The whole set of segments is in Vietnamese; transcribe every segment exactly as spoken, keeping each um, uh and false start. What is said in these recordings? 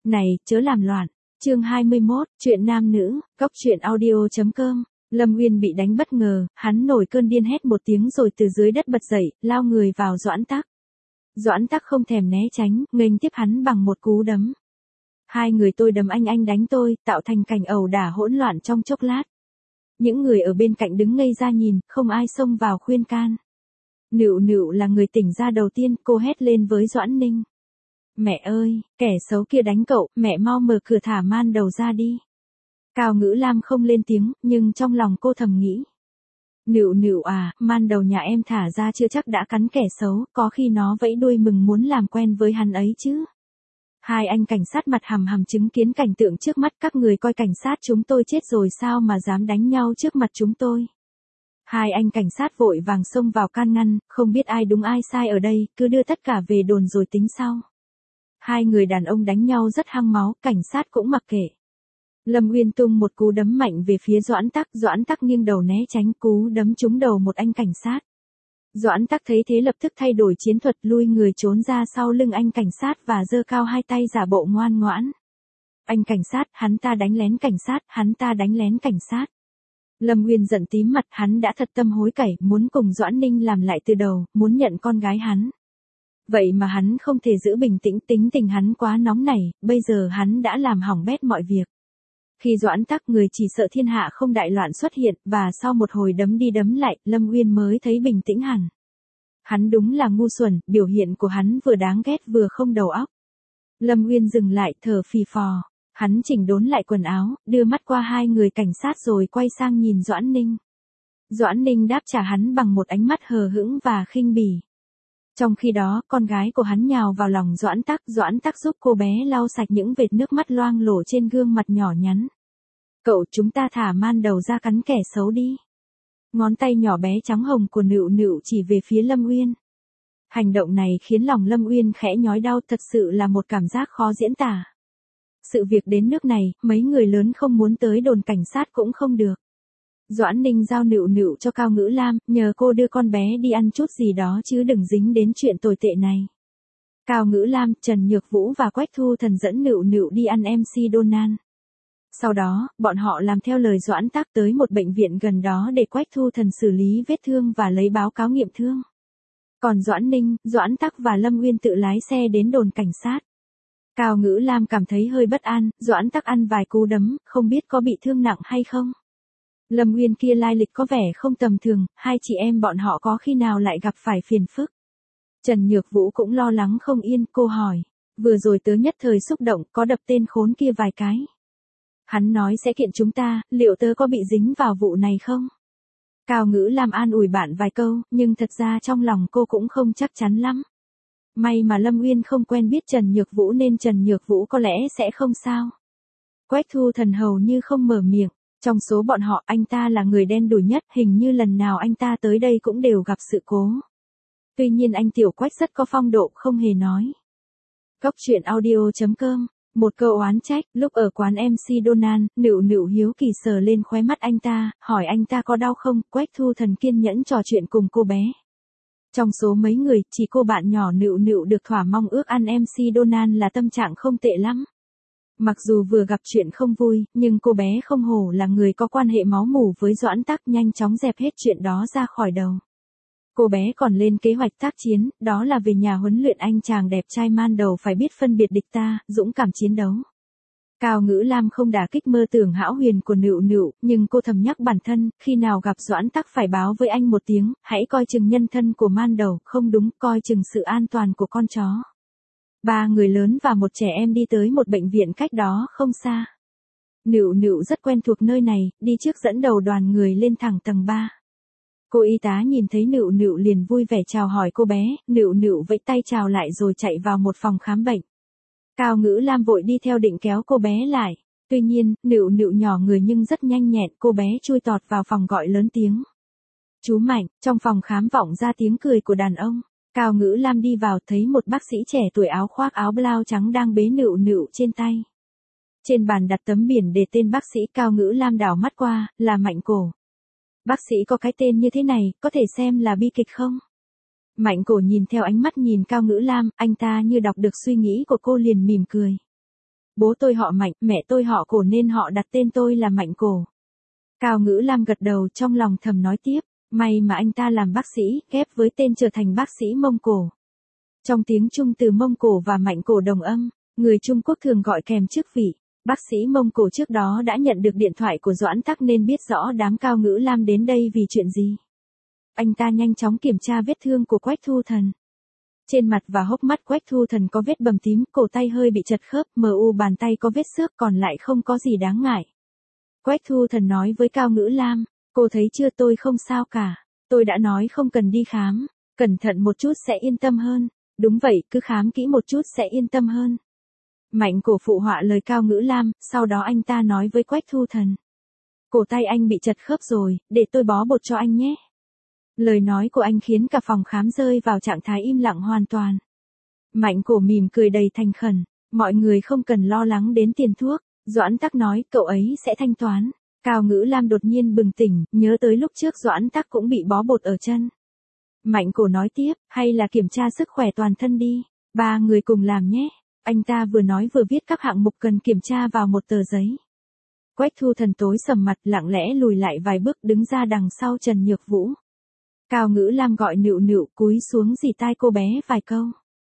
Này, chớ làm loạn. Chương hai mươi mốt, chuyện nam nữ, góc truyện audio chấm com. Lâm Uyên bị đánh bất ngờ, hắn nổi cơn điên hét một tiếng rồi từ dưới đất bật dậy, lao người vào Doãn Tắc. Doãn Tắc không thèm né tránh, nghênh tiếp hắn bằng một cú đấm. Hai người tôi đấm anh anh đánh tôi, tạo thành cảnh ẩu đả hỗn loạn trong chốc lát. Những người ở bên cạnh đứng ngây ra nhìn, không ai xông vào khuyên can. Nựu Nựu là người tỉnh ra đầu tiên, cô hét lên với Doãn Ninh. Mẹ ơi, kẻ xấu kia đánh cậu, mẹ mau mở cửa thả Man Đầu ra đi. Cao Ngữ Lam không lên tiếng, nhưng trong lòng cô thầm nghĩ. Nựu Nựu à, Man Đầu nhà em thả ra chưa chắc đã cắn kẻ xấu, có khi nó vẫy đuôi mừng muốn làm quen với hắn ấy chứ. Hai anh cảnh sát mặt hằm hằm chứng kiến cảnh tượng trước mắt, các người coi cảnh sát chúng tôi chết rồi sao mà dám đánh nhau trước mặt chúng tôi. Hai anh cảnh sát vội vàng xông vào can ngăn, không biết ai đúng ai sai ở đây, cứ đưa tất cả về đồn rồi tính sau. Hai người đàn ông đánh nhau rất hăng máu, cảnh sát cũng mặc kệ. Lâm Uyên tung một cú đấm mạnh về phía Doãn Tắc, Doãn Tắc nghiêng đầu né tránh, cú đấm trúng đầu một anh cảnh sát. Doãn Tắc thấy thế lập tức thay đổi chiến thuật, lui người trốn ra sau lưng anh cảnh sát và giơ cao hai tay giả bộ ngoan ngoãn. Anh cảnh sát, hắn ta đánh lén cảnh sát, hắn ta đánh lén cảnh sát. Lâm Uyên giận tím mặt, hắn đã thật tâm hối cải, muốn cùng Doãn Ninh làm lại từ đầu, muốn nhận con gái hắn. Vậy mà hắn không thể giữ bình tĩnh, tính tình hắn quá nóng nảy, bây giờ hắn đã làm hỏng bét mọi việc. Khi Doãn Tắc, người chỉ sợ thiên hạ không đại loạn xuất hiện, và sau một hồi đấm đi đấm lại, Lâm Uyên mới thấy bình tĩnh hẳn. Hắn đúng là ngu xuẩn, biểu hiện của hắn vừa đáng ghét vừa không đầu óc. Lâm Uyên dừng lại, thở phì phò. Hắn chỉnh đốn lại quần áo, đưa mắt qua hai người cảnh sát rồi quay sang nhìn Doãn Ninh. Doãn Ninh đáp trả hắn bằng một ánh mắt hờ hững và khinh bỉ. Trong khi đó, con gái của hắn nhào vào lòng Doãn Tắc, Doãn Tắc giúp cô bé lau sạch những vệt nước mắt loang lổ trên gương mặt nhỏ nhắn. Cậu, chúng ta thả Man Đầu ra cắn kẻ xấu đi. Ngón tay nhỏ bé trắng hồng của Nựu Nựu chỉ về phía Lâm Uyên. Hành động này khiến lòng Lâm Uyên khẽ nhói đau, thật sự là một cảm giác khó diễn tả. Sự việc đến nước này, mấy người lớn không muốn tới đồn cảnh sát cũng không được. Doãn Ninh giao Nựu Nựu cho Cao Ngữ Lam, nhờ cô đưa con bé đi ăn chút gì đó chứ đừng dính đến chuyện tồi tệ này. Cao Ngữ Lam, Trần Nhược Vũ và Quách Thu Thần dẫn Nựu Nựu đi ăn em xê Donan. Sau đó, bọn họ làm theo lời Doãn Tắc tới một bệnh viện gần đó để Quách Thu Thần xử lý vết thương và lấy báo cáo nghiệm thương. Còn Doãn Ninh, Doãn Tắc và Lâm Uyên tự lái xe đến đồn cảnh sát. Cao Ngữ Lam cảm thấy hơi bất an, Doãn Tắc ăn vài cú đấm, không biết có bị thương nặng hay không. Lâm Uyên kia lai lịch có vẻ không tầm thường, hai chị em bọn họ có khi nào lại gặp phải phiền phức. Trần Nhược Vũ cũng lo lắng không yên, cô hỏi, vừa rồi tớ nhất thời xúc động, có đập tên khốn kia vài cái. Hắn nói sẽ kiện chúng ta, liệu tớ có bị dính vào vụ này không? Cao Ngữ Lam an ủi bạn vài câu, nhưng thật ra trong lòng cô cũng không chắc chắn lắm. May mà Lâm Uyên không quen biết Trần Nhược Vũ nên Trần Nhược Vũ có lẽ sẽ không sao. Quách Thu Thần hầu như không mở miệng. Trong số bọn họ, anh ta là người đen đủi nhất, hình như lần nào anh ta tới đây cũng đều gặp sự cố. Tuy nhiên anh Tiểu Quách rất có phong độ, không hề nói. Góc truyện audio chấm com. Một câu oán trách, lúc ở quán em xê Donan, Nựu Nựu hiếu kỳ sờ lên khóe mắt anh ta, hỏi anh ta có đau không, Quách Thu Thần kiên nhẫn trò chuyện cùng cô bé. Trong số mấy người, chỉ cô bạn nhỏ Nựu Nựu được thỏa mong ước ăn em xê Donan là tâm trạng không tệ lắm. Mặc dù vừa gặp chuyện không vui, nhưng cô bé không hổ là người có quan hệ máu mủ với Doãn Tắc, nhanh chóng dẹp hết chuyện đó ra khỏi đầu. Cô bé còn lên kế hoạch tác chiến, đó là về nhà huấn luyện anh chàng đẹp trai Man Đầu phải biết phân biệt địch ta, dũng cảm chiến đấu. Cao Ngữ Lam không đả kích mơ tưởng hão huyền của Nựu Nựu, nhưng cô thầm nhắc bản thân, khi nào gặp Doãn Tắc phải báo với anh một tiếng, hãy coi chừng nhân thân của Man Đầu, không đúng, coi chừng sự an toàn của con chó. Ba người lớn và một trẻ em đi tới một bệnh viện cách đó không xa. Nựu Nựu rất quen thuộc nơi này, đi trước dẫn đầu đoàn người lên thẳng tầng ba. Cô y tá nhìn thấy Nựu Nựu liền vui vẻ chào hỏi cô bé, Nựu Nựu vẫy tay chào lại rồi chạy vào một phòng khám bệnh. Cao Ngữ Lam vội đi theo định kéo cô bé lại. Tuy nhiên, Nựu Nựu nhỏ người nhưng rất nhanh nhẹn, cô bé chui tọt vào phòng gọi lớn tiếng. Chú Mạnh, trong phòng khám vọng ra tiếng cười của đàn ông. Cao Ngữ Lam đi vào thấy một bác sĩ trẻ tuổi áo khoác áo blau trắng đang bế Nựu Nựu trên tay. Trên bàn đặt tấm biển để tên bác sĩ. Cao Ngữ Lam đảo mắt qua, là Mạnh Cổ. Bác sĩ có cái tên như thế này, có thể xem là bi kịch không? Mạnh Cổ nhìn theo ánh mắt nhìn Cao Ngữ Lam, anh ta như đọc được suy nghĩ của cô liền mỉm cười. Bố tôi họ Mạnh, mẹ tôi họ Cổ nên họ đặt tên tôi là Mạnh Cổ. Cao Ngữ Lam gật đầu trong lòng thầm nói tiếp, may mà anh ta làm bác sĩ, ghép với tên trở thành bác sĩ Mông Cổ. Trong tiếng Trung từ Mông Cổ và Mạnh Cổ đồng âm, người Trung Quốc thường gọi kèm chức vị. Bác sĩ Mông Cổ trước đó đã nhận được điện thoại của Doãn Tắc nên biết rõ đám Cao Ngữ Lam đến đây vì chuyện gì. Anh ta nhanh chóng kiểm tra vết thương của Quách Thu Thần. Trên mặt và hốc mắt Quách Thu Thần có vết bầm tím, cổ tay hơi bị chật khớp, mờ u bàn tay có vết xước còn lại không có gì đáng ngại. Quách Thu Thần nói với Cao Ngữ Lam, cô thấy chưa, tôi không sao cả. Tôi đã nói không cần đi khám, cẩn thận một chút sẽ yên tâm hơn. Đúng vậy, cứ khám kỹ một chút sẽ yên tâm hơn. Mạnh Cổ phụ họa lời Cao Ngữ Lam, sau đó anh ta nói với Quách Thu Thần. Cổ tay anh bị chật khớp rồi, để tôi bó bột cho anh nhé. Lời nói của anh khiến cả phòng khám rơi vào trạng thái im lặng hoàn toàn. Mạnh Cổ mỉm cười đầy thành khẩn, mọi người không cần lo lắng đến tiền thuốc, Doãn Tắc nói cậu ấy sẽ thanh toán. Cao Ngữ Lam đột nhiên bừng tỉnh, nhớ tới lúc trước Doãn Tắc cũng bị bó bột ở chân. Mạnh Cổ nói tiếp, hay là kiểm tra sức khỏe toàn thân đi, ba người cùng làm nhé. Anh ta vừa nói vừa viết các hạng mục cần kiểm tra vào một tờ giấy. Quách Thu Thần tối sầm mặt lặng lẽ lùi lại vài bước đứng ra đằng sau Trần Nhược Vũ. Cao Ngữ Lam gọi Nựu Nựu cúi xuống rì tai cô bé vài câu.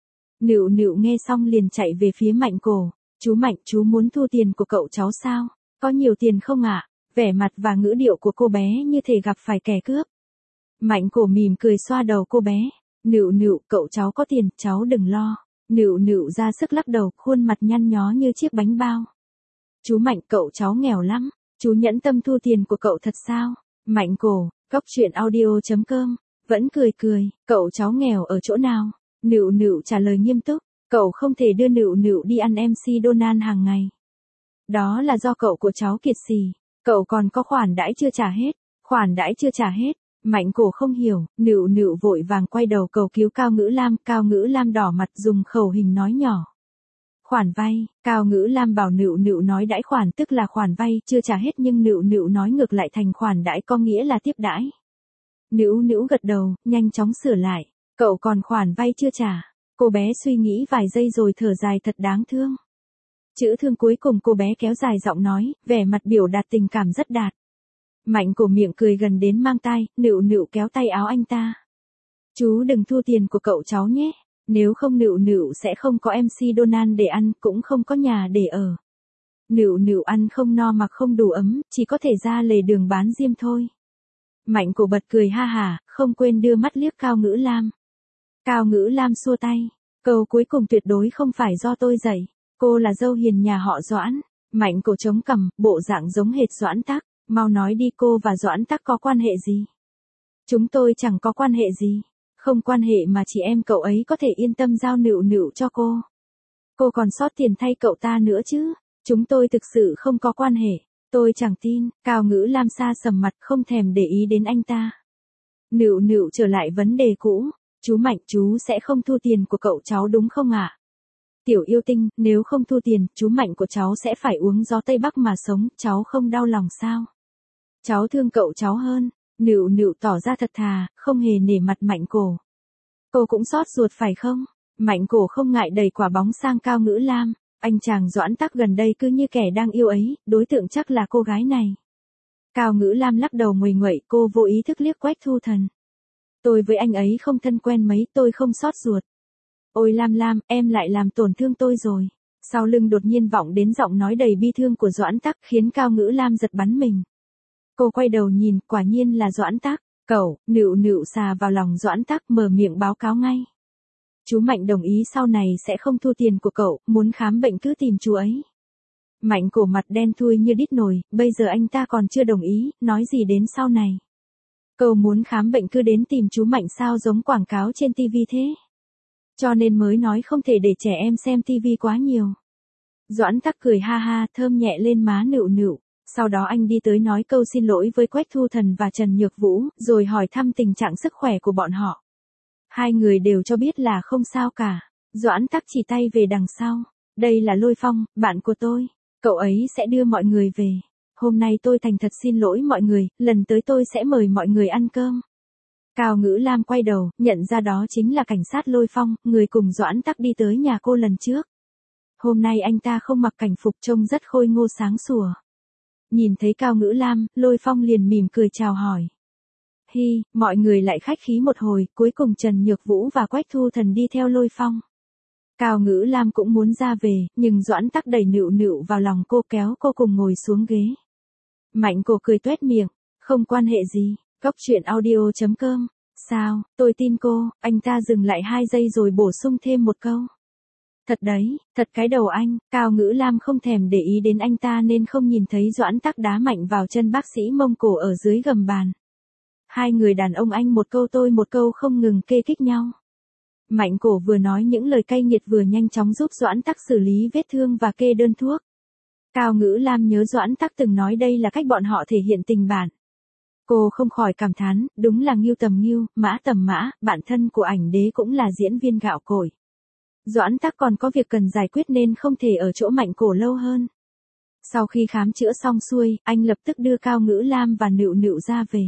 Nựu Nựu nghe xong liền chạy về phía Mạnh Cổ. Chú Mạnh, chú muốn thu tiền của cậu cháu sao? Có nhiều tiền không ạ? À? Vẻ mặt và ngữ điệu của cô bé như thể gặp phải kẻ cướp. Mạnh Cổ mỉm cười xoa đầu cô bé. Nựu Nựu, cậu cháu có tiền, cháu đừng lo. Nựu Nựu ra sức lắc đầu, khuôn mặt nhăn nhó như chiếc bánh bao. Chú Mạnh, cậu cháu nghèo lắm, chú nhẫn tâm thu tiền của cậu thật sao? Mạnh Cổ, Cóc Truyện Audio chấm com, vẫn cười cười, cậu cháu nghèo ở chỗ nào? Nựu Nựu trả lời nghiêm túc, cậu không thể đưa Nựu Nựu đi ăn em xê Donald hàng ngày. Đó là do cậu của cháu kiệt xì, cậu còn có khoản đãi chưa trả hết, khoản đãi chưa trả hết. Mạnh Cổ không hiểu, Nựu Nựu vội vàng quay đầu cầu cứu Cao Ngữ Lam, Cao Ngữ Lam đỏ mặt dùng khẩu hình nói nhỏ. Khoản vay, Cao Ngữ Lam bảo Nựu Nựu nói đãi khoản tức là khoản vay chưa trả hết nhưng Nựu Nựu nói ngược lại thành khoản đãi có nghĩa là tiếp đãi. Nựu Nựu gật đầu, nhanh chóng sửa lại, cậu còn khoản vay chưa trả. Cô bé suy nghĩ vài giây rồi thở dài thật đáng thương. Chữ thương cuối cùng cô bé kéo dài giọng nói, vẻ mặt biểu đạt tình cảm rất đạt. Mạnh Cổ miệng cười gần đến mang tai, Nựu Nựu kéo tay áo anh ta. Chú đừng thu tiền của cậu cháu nhé, nếu không Nựu Nựu sẽ không có em xê Donald để ăn, cũng không có nhà để ở. Nựu Nựu ăn không no mặc không đủ ấm, chỉ có thể ra lề đường bán diêm thôi. Mạnh Cổ bật cười ha hả, không quên đưa mắt liếc Cao Ngữ Lam. Cao Ngữ Lam xua tay, câu cuối cùng tuyệt đối không phải do tôi dạy, cô là dâu hiền nhà họ Doãn. Mạnh Cổ chống cằm, bộ dạng giống hệt Doãn Tắc. Mau nói đi, cô và Doãn Tắc có quan hệ gì? Chúng tôi chẳng có quan hệ gì. Không quan hệ mà chị em cậu ấy có thể yên tâm giao Nựu Nựu cho cô. Cô còn sót tiền thay cậu ta nữa chứ. Chúng tôi thực sự không có quan hệ. Tôi chẳng tin. Cao Ngữ Lam xa sầm mặt không thèm để ý đến anh ta. Nựu Nựu trở lại vấn đề cũ. Chú Mạnh, chú sẽ không thu tiền của cậu cháu đúng không ạ? À? Tiểu yêu tinh, nếu không thu tiền, chú Mạnh của cháu sẽ phải uống gió Tây Bắc mà sống, cháu không đau lòng sao? Cháu thương cậu cháu hơn. Nựu Nựu tỏ ra thật thà, không hề nể mặt Mạnh Cổ. Cô cũng xót ruột phải không? Mạnh Cổ không ngại đẩy quả bóng sang Cao Ngữ Lam. Anh chàng Doãn Tắc gần đây cứ như kẻ đang yêu ấy, đối tượng chắc là cô gái này. Cao Ngữ Lam lắc đầu nguầy nguậy, cô vô ý thức liếc Quách Thu Thần. Tôi với anh ấy không thân quen mấy, tôi không xót ruột. Ôi Lam Lam, em lại làm tổn thương tôi rồi. Sau lưng đột nhiên vọng đến giọng nói đầy bi thương của Doãn Tắc khiến Cao Ngữ Lam giật bắn mình. Cô quay đầu nhìn, quả nhiên là Doãn Tắc. Cậu, Nựu Nựu xà vào lòng Doãn Tắc mở miệng báo cáo ngay. Chú Mạnh đồng ý sau này sẽ không thu tiền của cậu, muốn khám bệnh cứ tìm chú ấy. Mạnh Cổ mặt đen thui như đít nồi, bây giờ anh ta còn chưa đồng ý, nói gì đến sau này. Cậu muốn khám bệnh cứ đến tìm chú Mạnh sao, giống quảng cáo trên tivi thế. Cho nên mới nói không thể để trẻ em xem tivi quá nhiều. Doãn Tắc cười ha ha, thơm nhẹ lên má Nựu Nựu. Sau đó anh đi tới nói câu xin lỗi với Quách Thu Thần và Trần Nhược Vũ, rồi hỏi thăm tình trạng sức khỏe của bọn họ. Hai người đều cho biết là không sao cả. Doãn Tắc chỉ tay về đằng sau. Đây là Lôi Phong, bạn của tôi. Cậu ấy sẽ đưa mọi người về. Hôm nay tôi thành thật xin lỗi mọi người, lần tới tôi sẽ mời mọi người ăn cơm. Cao Ngữ Lam quay đầu, nhận ra đó chính là cảnh sát Lôi Phong, người cùng Doãn Tắc đi tới nhà cô lần trước. Hôm nay anh ta không mặc cảnh phục trông rất khôi ngô sáng sủa. Nhìn thấy Cao Ngữ Lam, Lôi Phong liền mỉm cười chào hỏi. Hi, mọi người lại khách khí một hồi, cuối cùng Trần Nhược Vũ và Quách Thu Thần đi theo Lôi Phong. Cao Ngữ Lam cũng muốn ra về, nhưng Doãn Tắc đẩy Nựu Nựu vào lòng cô kéo cô cùng ngồi xuống ghế. Mạnh Cổ cười toét miệng, không quan hệ gì, Góc Truyện Audio chấm com. Sao, tôi tin cô, anh ta dừng lại hai giây rồi bổ sung thêm một câu. Thật đấy, thật cái đầu anh, Cao Ngữ Lam không thèm để ý đến anh ta nên không nhìn thấy Doãn Tắc đá mạnh vào chân bác sĩ Mông Cổ ở dưới gầm bàn. Hai người đàn ông anh một câu tôi một câu không ngừng kê kích nhau. Mạnh Cổ vừa nói những lời cay nghiệt vừa nhanh chóng giúp Doãn Tắc xử lý vết thương và kê đơn thuốc. Cao Ngữ Lam nhớ Doãn Tắc từng nói đây là cách bọn họ thể hiện tình bạn. Cô không khỏi cảm thán, đúng là Ngưu tầm Ngưu, Mã tầm Mã, bạn thân của ảnh đế cũng là diễn viên gạo cội. Doãn Tắc còn có việc cần giải quyết nên không thể ở chỗ Mạnh Cổ lâu hơn. Sau khi khám chữa xong xuôi, anh lập tức đưa Cao Ngữ Lam và Nựu Nựu ra về.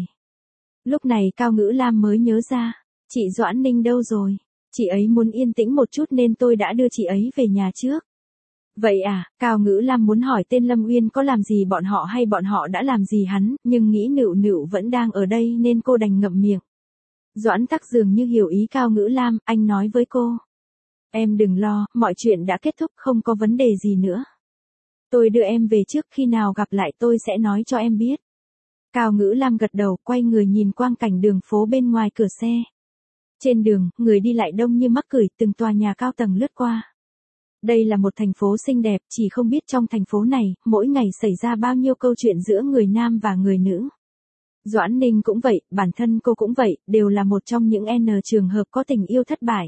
Lúc này Cao Ngữ Lam mới nhớ ra, chị Doãn Ninh đâu rồi? Chị ấy muốn yên tĩnh một chút nên tôi đã đưa chị ấy về nhà trước. Vậy à, Cao Ngữ Lam muốn hỏi tên Lâm Uyên có làm gì bọn họ hay bọn họ đã làm gì hắn, nhưng nghĩ Nựu Nựu vẫn đang ở đây nên cô đành ngậm miệng. Doãn Tắc dường như hiểu ý Cao Ngữ Lam, anh nói với cô. Em đừng lo, mọi chuyện đã kết thúc không có vấn đề gì nữa. Tôi đưa em về trước, khi nào gặp lại tôi sẽ nói cho em biết. Cao Ngữ Lam gật đầu, quay người nhìn quang cảnh đường phố bên ngoài cửa xe. Trên đường, người đi lại đông như mắc cười, từng tòa nhà cao tầng lướt qua. Đây là một thành phố xinh đẹp, chỉ không biết trong thành phố này, mỗi ngày xảy ra bao nhiêu câu chuyện giữa người nam và người nữ. Doãn Ninh cũng vậy, bản thân cô cũng vậy, đều là một trong những N trường hợp có tình yêu thất bại.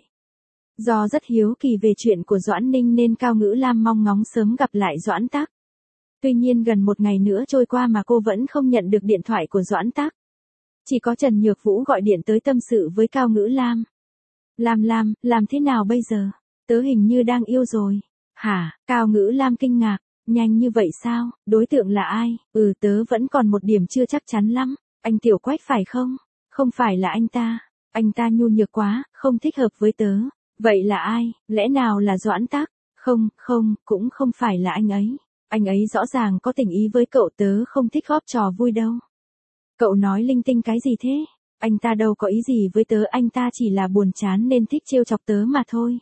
Do rất hiếu kỳ về chuyện của Doãn Ninh nên Cao Ngữ Lam mong ngóng sớm gặp lại Doãn Tắc. Tuy nhiên gần một ngày nữa trôi qua mà cô vẫn không nhận được điện thoại của Doãn Tắc. Chỉ có Trần Nhược Vũ gọi điện tới tâm sự với Cao Ngữ Lam. Lam Lam, làm thế nào bây giờ? Tớ hình như đang yêu rồi. Hả? Cao Ngữ Lam kinh ngạc. Nhanh như vậy sao? Đối tượng là ai? Ừ, tớ vẫn còn một điểm chưa chắc chắn lắm. Anh Tiểu Quách phải không? Không phải là anh ta. Anh ta nhu nhược quá, không thích hợp với tớ. Vậy là ai? Lẽ nào là Doãn Tắc? Không, không, cũng không phải là anh ấy. Anh ấy rõ ràng có tình ý với cậu, tớ không thích góp trò vui đâu. Cậu nói linh tinh cái gì thế? Anh ta đâu có ý gì với tớ, anh ta chỉ là buồn chán nên thích trêu chọc tớ mà thôi.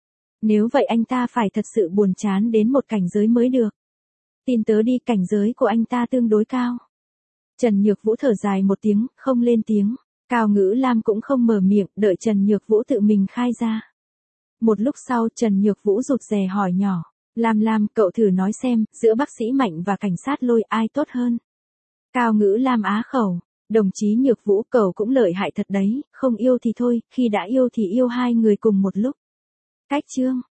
Nếu vậy anh ta phải thật sự buồn chán đến một cảnh giới mới được. Tin tớ đi, cảnh giới của anh ta tương đối cao. Trần Nhược Vũ thở dài một tiếng, không lên tiếng. Cao Ngữ Lam cũng không mở miệng, đợi Trần Nhược Vũ tự mình khai ra. Một lúc sau Trần Nhược Vũ rụt rè hỏi nhỏ. Lam Lam, cậu thử nói xem, giữa bác sĩ Mạnh và cảnh sát Lôi ai tốt hơn? Cao Ngữ Lam á khẩu. Đồng chí Nhược Vũ, cậu cũng lợi hại thật đấy, không yêu thì thôi, khi đã yêu thì yêu hai người cùng một lúc. Cách chương.